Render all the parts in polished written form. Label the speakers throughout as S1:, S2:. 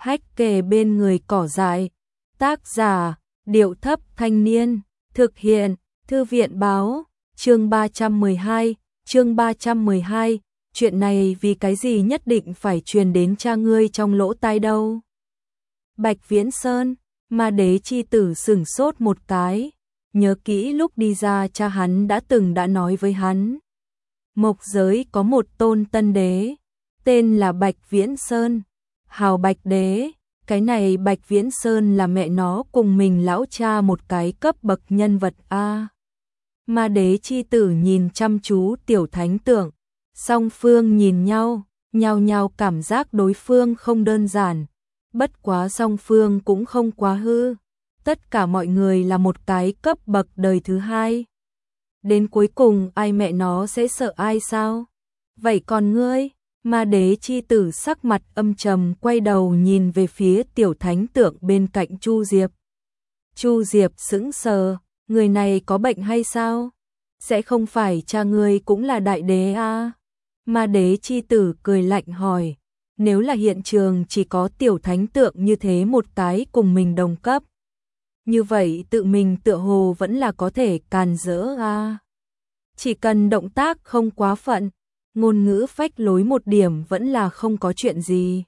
S1: hách kề bên người cỏ dại. Tác giả, Điệu Thấp Thanh Niên. Thực hiện, Thư viện Báo. Chương 312, chuyện này vì cái gì nhất định phải truyền đến cha ngươi trong lỗ tai đâu. Bạch Viễn Sơn, Ma Đế chi tử sửng sốt một cái, nhớ kỹ lúc đi ra cha hắn đã nói với hắn. Mộc giới có một tôn tân đế, tên là Bạch Viễn Sơn, hào Bạch Đế. Cái này Bạch Viễn Sơn là mẹ nó cùng mình lão cha một cái cấp bậc nhân vật a. Ma Đế chi tử nhìn chăm chú Tiểu Thánh Tượng, song phương nhìn nhau, nhao nhao cảm giác đối phương không đơn giản, bất quá song phương cũng không quá hư, tất cả mọi người là một cái cấp bậc đời thứ hai. Đến cuối cùng ai mẹ nó sẽ sợ ai sao? Vậy còn ngươi? Ma Đế chi tử sắc mặt âm trầm quay đầu nhìn về phía Tiểu Thánh Tượng bên cạnh Chu Diệp. Chu Diệp sững sờ, người này có bệnh hay sao? Sẽ không phải cha ngươi cũng là đại đế à? Ma Đế chi tử cười lạnh hỏi, nếu là hiện trường chỉ có Tiểu Thánh Tượng như thế một cái cùng mình đồng cấp, như vậy tự mình tựa hồ vẫn là có thể càn rỡ à? Chỉ cần động tác không quá phận, ngôn ngữ phách lối một điểm vẫn là không có chuyện gì.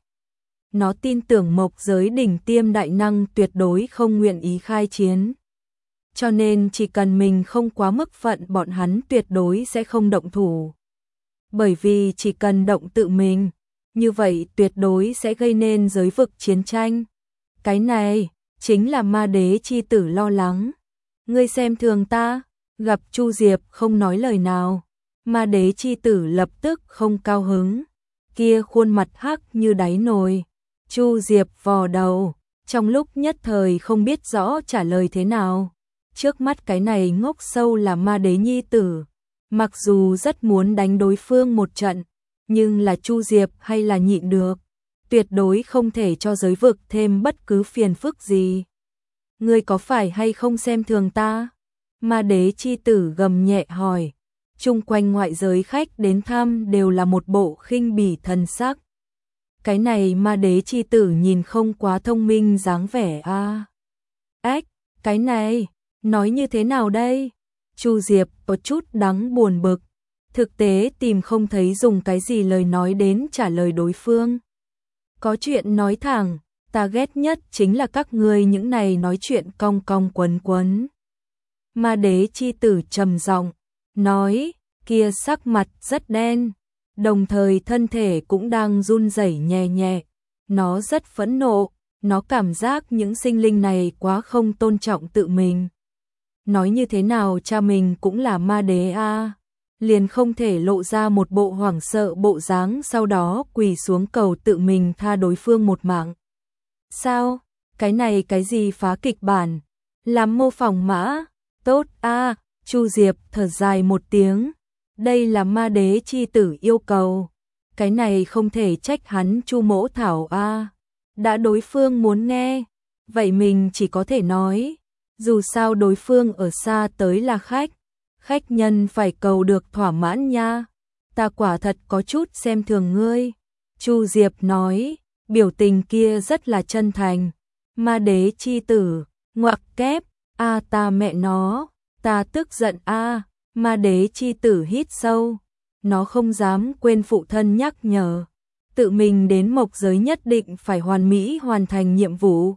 S1: Nó tin tưởng Mộc giới đỉnh tiêm đại năng tuyệt đối không nguyện ý khai chiến. Cho nên chỉ cần mình không quá mức phận bọn hắn tuyệt đối sẽ không động thủ. Bởi vì chỉ cần động tự mình, như vậy tuyệt đối sẽ gây nên giới vực chiến tranh. Cái này chính là Ma Đế chi tử lo lắng. Ngươi xem thường ta? Gặp Chu Diệp không nói lời nào, Ma Đế chi tử lập tức không cao hứng, kia khuôn mặt hắc như đáy nồi. Chu Diệp vò đầu, trong lúc nhất thời không biết rõ trả lời thế nào. Trước mắt cái này ngốc sâu là Ma Đế nhi tử, mặc dù rất muốn đánh đối phương một trận, nhưng là Chu Diệp hay là nhịn được, tuyệt đối không thể cho giới vực thêm bất cứ phiền phức gì. Ngươi có phải hay không xem thường ta? Ma Đế chi tử gầm nhẹ hỏi. Chung quanh ngoại giới khách đến thăm đều là một bộ khinh bỉ thần sắc. Cái này Ma Đế chi tử nhìn không quá thông minh dáng vẻ a. Ách, cái này, nói như thế nào đây? Chu Diệp có chút đáng buồn bực, thực tế tìm không thấy dùng cái gì lời nói đến trả lời đối phương. Có chuyện nói thẳng, ta ghét nhất chính là các ngươi những này nói chuyện cong cong quấn quấn. Ma Đế chi tử trầm giọng nói, kia sắc mặt rất đen, đồng thời thân thể cũng đang run rẩy nhẹ nhẹ. Nó rất phẫn nộ, nó cảm giác những sinh linh này quá không tôn trọng tự mình. Nói như thế nào cha mình cũng là ma đế a, liền không thể lộ ra một bộ hoảng sợ bộ dáng sau đó quỳ xuống cầu tự mình tha đối phương một mạng. Sao? Cái này cái gì phá kịch bản? Làm mô phỏng mã? Tốt a, Chu Diệp thở dài một tiếng. Đây là Ma Đế chi tử yêu cầu. Cái này không thể trách hắn Chu Mỗ Thảo a. Đã đối phương muốn nghe, vậy mình chỉ có thể nói, dù sao đối phương ở xa tới là khách, khách nhân phải cầu được thỏa mãn nha. Ta quả thật có chút xem thường ngươi. Chu Diệp nói, biểu tình kia rất là chân thành. Ma Đế chi tử, ngoặc kép, a ta mẹ nó, ta tức giận a. Ma Đế chi tử hít sâu, nó không dám quên phụ thân nhắc nhở, tự mình đến Mộc giới nhất định phải hoàn mỹ hoàn thành nhiệm vụ.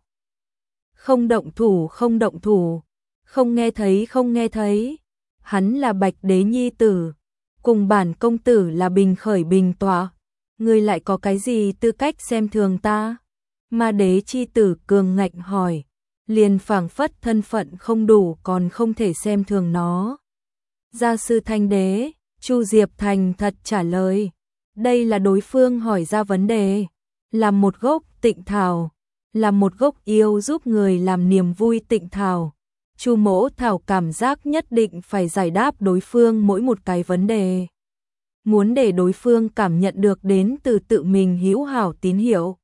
S1: Không động thủ, không động thủ, không nghe thấy, không nghe thấy. Hắn là Bạch Đế nhi tử, cùng bản công tử là bình khởi bình tọa, ngươi lại có cái gì tư cách xem thường ta? Ma Đế chi tử cường ngạnh hỏi, liền phảng phất thân phận không đủ còn không thể xem thường nó. Gia sư Thanh Đế, Chu Diệp thành thật trả lời. Đây là đối phương hỏi ra vấn đề. Làm một gốc tịnh thảo, làm một gốc yêu giúp người làm niềm vui tịnh thảo. Chu Mỗ Thảo cảm giác nhất định phải giải đáp đối phương mỗi một cái vấn đề. Muốn để đối phương cảm nhận được đến từ tự mình hữu hảo tín hiệu.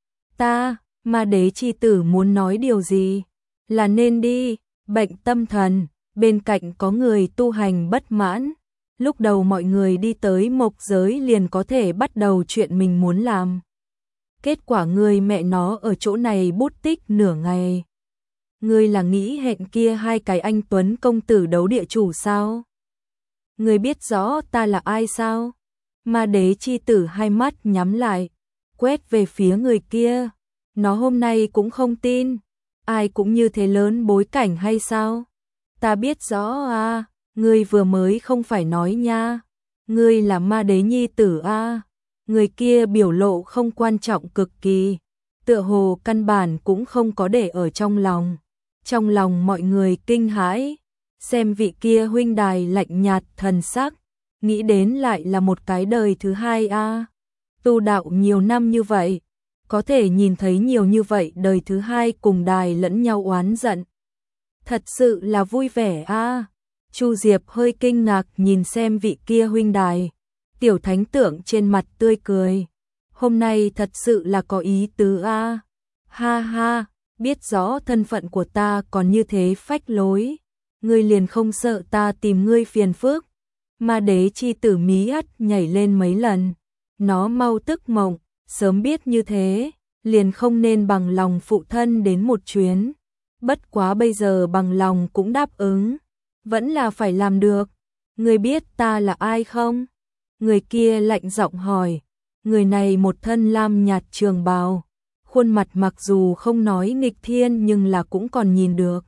S1: Ta, Ma Đế chi tử muốn nói điều gì? Là nên đi, bệnh tâm thần. Bên cạnh có người tu hành bất mãn, lúc đầu mọi người đi tới Mộc giới liền có thể bắt đầu chuyện mình muốn làm. Kết quả ngươi mẹ nó ở chỗ này bút tích nửa ngày. Ngươi là nghĩ hẹn kia hai cái anh Tuấn công tử đấu địa chủ sao? Ngươi biết rõ ta là ai sao? Ma đế chi tử hai mắt nhắm lại, quét về phía người kia. Nó hôm nay cũng không tin. Ai cũng như thế lớn bối cảnh hay sao? Ta biết rõ à, ngươi vừa mới không phải nói nha. Ngươi là ma đế nhi tử à. Người kia biểu lộ không quan trọng cực kỳ, tựa hồ căn bản cũng không có để ở trong lòng. Trong lòng mọi người kinh hãi, xem vị kia huynh đài lạnh nhạt thần sắc, nghĩ đến lại là một cái đời thứ hai a. Tu đạo nhiều năm như vậy, có thể nhìn thấy nhiều như vậy đời thứ hai cùng đài lẫn nhau oán giận. Thật sự là vui vẻ a. Chu Diệp hơi kinh ngạc nhìn xem vị kia huynh đài. Tiểu thánh tượng trên mặt tươi cười. Hôm nay thật sự là có ý tứ a. Ha ha, biết rõ thân phận của ta còn như thế phách lối. Ngươi liền không sợ ta tìm ngươi phiền phức. Ma đế chi tử mí ắt nhảy lên mấy lần. Nó mau tức mộng, sớm biết như thế, liền không nên bằng lòng phụ thân đến một chuyến. Bất quá bây giờ bằng lòng cũng đáp ứng. Vẫn là phải làm được. Ngươi biết ta là ai không? Người kia lạnh giọng hỏi. Người này một thân lam nhạt trường bào, khuôn mặt mặc dù không nói nghịch thiên nhưng là cũng còn nhìn được.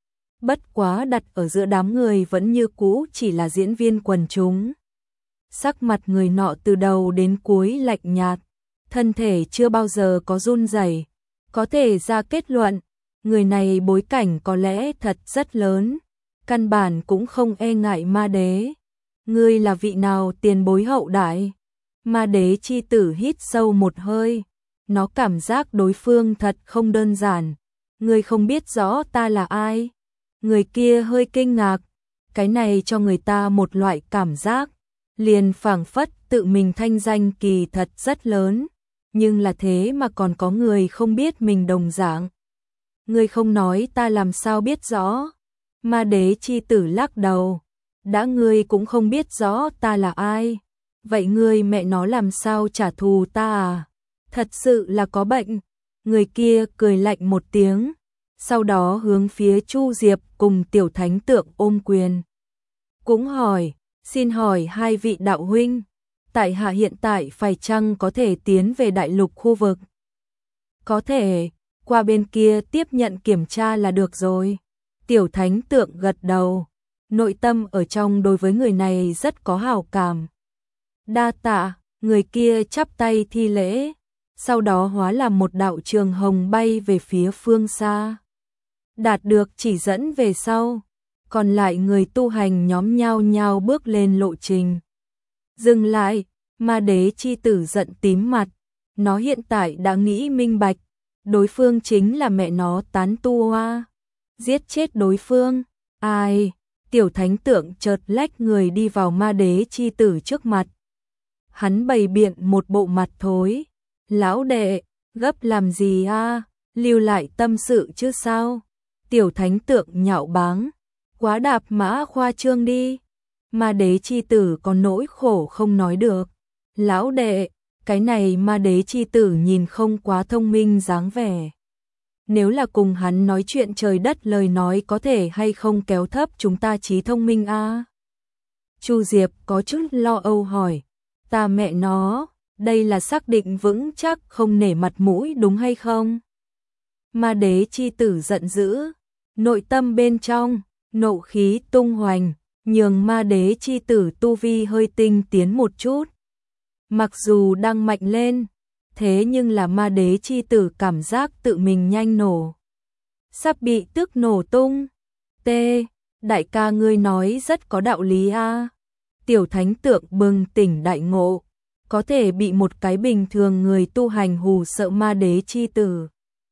S1: Bất quá đặt ở giữa đám người vẫn như cũ chỉ là diễn viên quần chúng. Sắc mặt người nọ từ đầu đến cuối lạnh nhạt, thân thể chưa bao giờ có run rẩy, có thể ra kết luận, người này bối cảnh có lẽ thật rất lớn, căn bản cũng không e ngại ma đế. Ngươi là vị nào tiền bối hậu đại? Ma đế chi tử hít sâu một hơi, nó cảm giác đối phương thật không đơn giản. Ngươi không biết rõ ta là ai? Người kia hơi kinh ngạc, cái này cho người ta một loại cảm giác, liền phảng phất tự mình thanh danh kỳ thật rất lớn, nhưng là thế mà còn có người không biết mình đồng dạng. Ngươi không nói ta làm sao biết rõ? Ma đế chi tử lắc đầu, đã ngươi cũng không biết rõ ta là ai, vậy ngươi mẹ nó làm sao trả thù ta à? Thật sự là có bệnh. Người kia cười lạnh một tiếng, sau đó hướng phía Chu Diệp cùng tiểu thánh tượng ôm quyền. Cũng hỏi, xin hỏi hai vị đạo huynh, tại hạ hiện tại phải chăng có thể tiến về đại lục khu vực? Có thể, qua bên kia tiếp nhận kiểm tra là được rồi. Tiểu thánh tượng gật đầu, nội tâm ở trong đối với người này rất có hảo cảm. Đa tạ, người kia chắp tay thi lễ, sau đó hóa làm một đạo trường hồng bay về phía phương xa. Đạt được chỉ dẫn về sau, còn lại người tu hành nhóm nhao nhao bước lên lộ trình. Dừng lại, ma đế chi tử giận tím mặt, nó hiện tại đã nghĩ minh bạch, đối phương chính là mẹ nó tán tu hoa. Giết chết đối phương, ai? Tiểu thánh tượng chợt lách người đi vào ma đế chi tử trước mặt. Hắn bày biện một bộ mặt thối. Lão đệ, gấp làm gì a? Lưu lại tâm sự chứ sao? Tiểu thánh tượng nhạo báng. Quá đạp mã khoa trương đi. Ma đế chi tử có nỗi khổ không nói được. Lão đệ, cái này ma đế chi tử nhìn không quá thông minh dáng vẻ. Nếu là cùng hắn nói chuyện trời đất lời nói có thể hay không kéo thấp chúng ta trí thông minh a? Chu Diệp có chút lo âu hỏi. Ta mẹ nó, đây là xác định vững chắc không nể mặt mũi đúng hay không? Ma đế chi tử giận dữ, nội tâm bên trong, nộ khí tung hoành, nhường ma đế chi tử tu vi hơi tinh tiến một chút. Mặc dù đang mạnh lên, thế nhưng là ma đế chi tử cảm giác tự mình nhanh nổ. Sắp bị tức nổ tung. T, đại ca ngươi nói rất có đạo lý a. Tiểu thánh tượng bừng tỉnh đại ngộ, có thể bị một cái bình thường người tu hành hù sợ ma đế chi tử.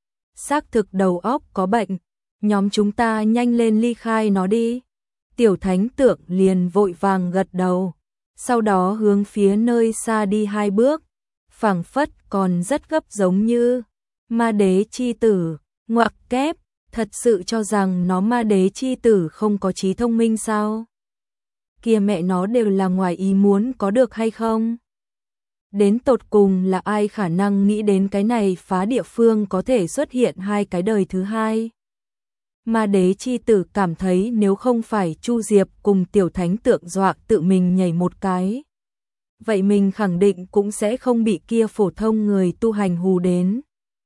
S1: Xác thực đầu óc có bệnh, nhóm chúng ta nhanh lên ly khai nó đi. Tiểu thánh tượng liền vội vàng gật đầu, sau đó hướng phía nơi xa đi hai bước, phảng phất còn rất gấp giống như ma đế chi tử, ngoặc kép, thật sự cho rằng nó ma đế chi tử không có trí thông minh sao? Kia mẹ nó đều là ngoài ý muốn có được hay không? Đến tột cùng là ai khả năng nghĩ đến cái này phá địa phương có thể xuất hiện hai cái đời thứ hai. Ma đế chi tử cảm thấy nếu không phải Chu Diệp cùng tiểu thánh tượng dọa tự mình nhảy một cái, vậy mình khẳng định cũng sẽ không bị kia phổ thông người tu hành hù đến.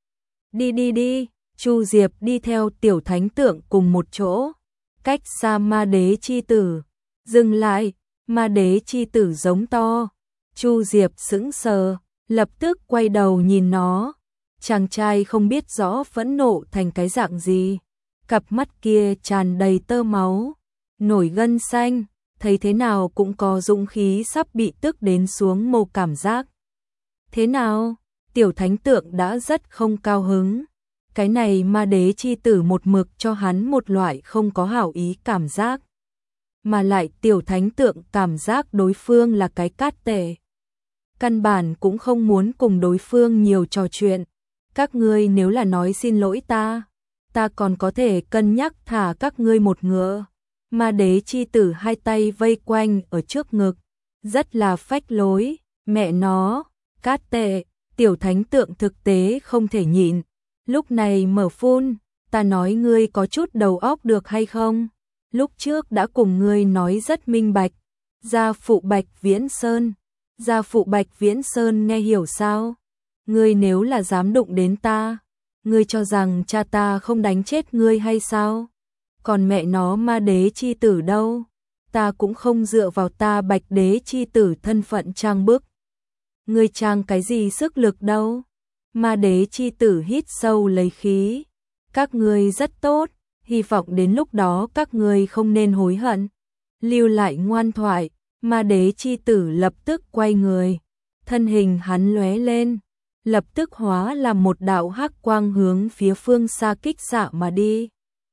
S1: Đi đi đi, Chu Diệp đi theo tiểu thánh tượng cùng một chỗ, cách xa ma đế chi tử. Dừng lại, ma đế chi tử giống to. Chu Diệp sững sờ, lập tức quay đầu nhìn nó. Chàng trai không biết rõ phẫn nộ thành cái dạng gì. Cặp mắt kia tràn đầy tơ máu, nổi gân xanh, thấy thế nào cũng có dũng khí sắp bị tức đến xuống mồ cảm giác. Thế nào? Tiểu thánh tượng đã rất không cao hứng. Cái này ma đế chi tử một mực cho hắn một loại không có hảo ý cảm giác. Mà lại tiểu thánh tượng cảm giác đối phương là cái cát tệ. Căn bản cũng không muốn cùng đối phương nhiều trò chuyện. Các ngươi nếu là nói xin lỗi ta còn có thể cân nhắc thả các ngươi một ngựa. Ma đế chi tử hai tay vây quanh ở trước ngực, rất là phách lối. Mẹ nó, cát tệ, tiểu thánh tượng thực tế không thể nhịn. Lúc này mở phun, ta nói ngươi có chút đầu óc được hay không? Lúc trước đã cùng ngươi nói rất minh bạch. Gia phụ Bạch Viễn Sơn. Gia phụ Bạch Viễn Sơn nghe hiểu sao? Ngươi nếu là dám đụng đến ta, ngươi cho rằng cha ta không đánh chết ngươi hay sao? Còn mẹ nó ma đế chi tử đâu? Ta cũng không dựa vào ta Bạch đế chi tử thân phận trang bức. Ngươi trang cái gì sức lực đâu? Ma đế chi tử hít sâu lấy khí. Các ngươi rất tốt, hy vọng đến lúc đó các ngươi không nên hối hận. Lưu lại ngoan thoại, ma đế chi tử lập tức quay người. Thân hình hắn lóe lên, lập tức hóa làm một đạo hắc quang hướng phía phương xa kích xạ mà đi.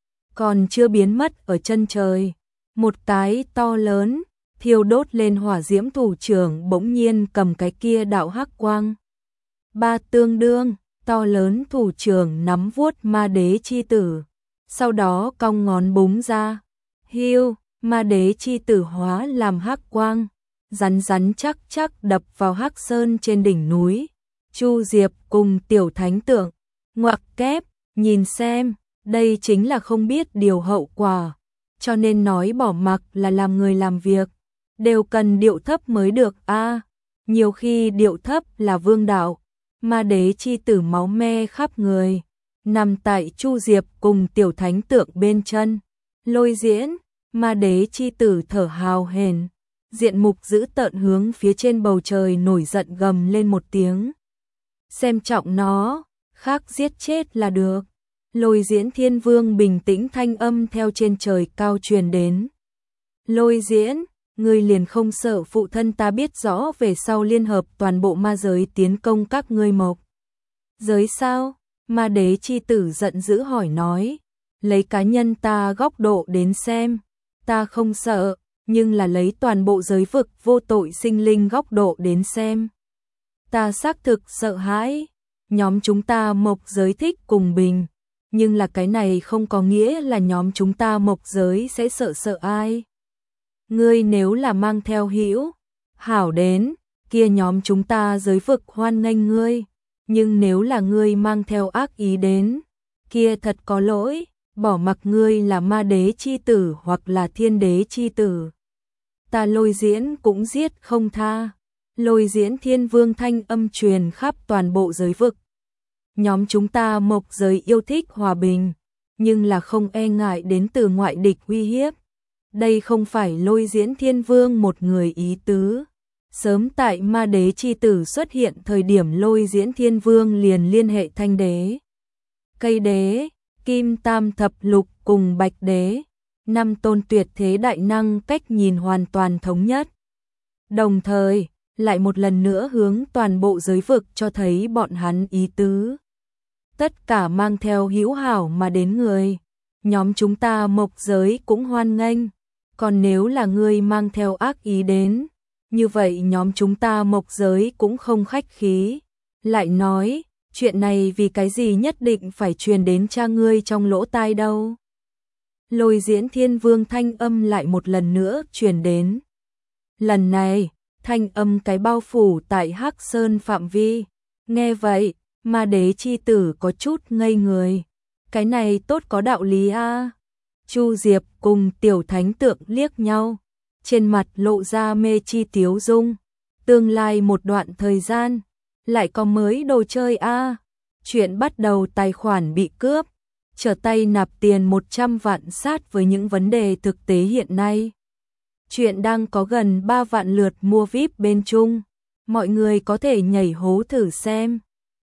S1: Còn chưa biến mất ở chân trời, một cái to lớn, thiêu đốt lên hỏa diễm thủ trưởng bỗng nhiên cầm cái kia đạo hắc quang. Ba tương đương, to lớn thủ trưởng nắm vuốt ma đế chi tử, sau đó cong ngón búng ra. Hiu, ma đế chi tử hóa làm hắc quang, rắn rắn chắc chắc đập vào hắc sơn trên đỉnh núi. Chu Diệp cùng tiểu thánh tượng, ngoặc kép, nhìn xem, đây chính là không biết điều hậu quả, cho nên nói bỏ mặc là làm người làm việc, đều cần điệu thấp mới được a. Nhiều khi điệu thấp là vương đạo. Ma đế chi tử máu me khắp người, nằm tại Chu Diệp cùng tiểu thánh tượng bên chân. Lôi Diễn, ma đế chi tử thở hào hển, diện mục dữ tợn hướng phía trên bầu trời nổi giận gầm lên một tiếng. Xem trọng nó, khác giết chết là được. Lôi Diễn Thiên Vương bình tĩnh thanh âm theo trên trời cao truyền đến. Lôi Diễn, ngươi liền không sợ phụ thân ta biết rõ về sau liên hợp toàn bộ ma giới tiến công các ngươi mộc giới sao? Ma đế chi tử giận dữ hỏi nói. Lấy cá nhân ta góc độ đến xem, ta không sợ, nhưng là lấy toàn bộ giới vực vô tội sinh linh góc độ đến xem, ta xác thực sợ hãi. Nhóm chúng ta mộc giới thích cùng bình, nhưng là cái này không có nghĩa là nhóm chúng ta mộc giới sẽ sợ ai. Ngươi nếu là mang theo hữu hảo đến, kia nhóm chúng ta giới vực hoan nghênh ngươi, nhưng nếu là ngươi mang theo ác ý đến, kia thật có lỗi, bỏ mặc ngươi là ma đế chi tử hoặc là thiên đế chi tử, ta Lôi Diễn cũng giết không tha. Lôi Diễn Thiên Vương thanh âm truyền khắp toàn bộ giới vực. Nhóm chúng ta mộc giới yêu thích hòa bình, nhưng là không e ngại đến từ ngoại địch uy hiếp. Đây không phải Lôi Diễn Thiên Vương một người ý tứ. Sớm tại ma đế chi tử xuất hiện thời điểm Lôi Diễn Thiên Vương liền liên hệ Thanh đế, Cây đế, Kim Tam Thập Lục cùng Bạch đế, năm tôn tuyệt thế đại năng cách nhìn hoàn toàn thống nhất. Đồng thời, lại một lần nữa hướng toàn bộ giới vực cho thấy bọn hắn ý tứ. Tất cả mang theo hữu hảo mà đến người, nhóm chúng ta mộc giới cũng hoan nghênh. Còn nếu là ngươi mang theo ác ý đến, như vậy nhóm chúng ta mộc giới cũng không khách khí. Lại nói, chuyện này vì cái gì nhất định phải truyền đến cha ngươi trong lỗ tai đâu? Lôi Diễn Thiên Vương thanh âm lại một lần nữa truyền đến. Lần này, thanh âm cái bao phủ tại Hắc Sơn phạm vi. Nghe vậy, Ma Đế chi tử có chút ngây người. Cái này tốt có đạo lý a. Chu Diệp cùng Tiểu Thánh Tượng liếc nhau, trên mặt lộ ra mê chi tiếu dung. Tương lai một đoạn thời gian, lại có mới đồ chơi a. Chuyện bắt đầu tài khoản bị cướp, trở tay nạp tiền 100 vạn sát với những vấn đề thực tế hiện nay. Chuyện đang có gần 3 vạn lượt mua VIP bên Trung, mọi người có thể nhảy hố thử xem.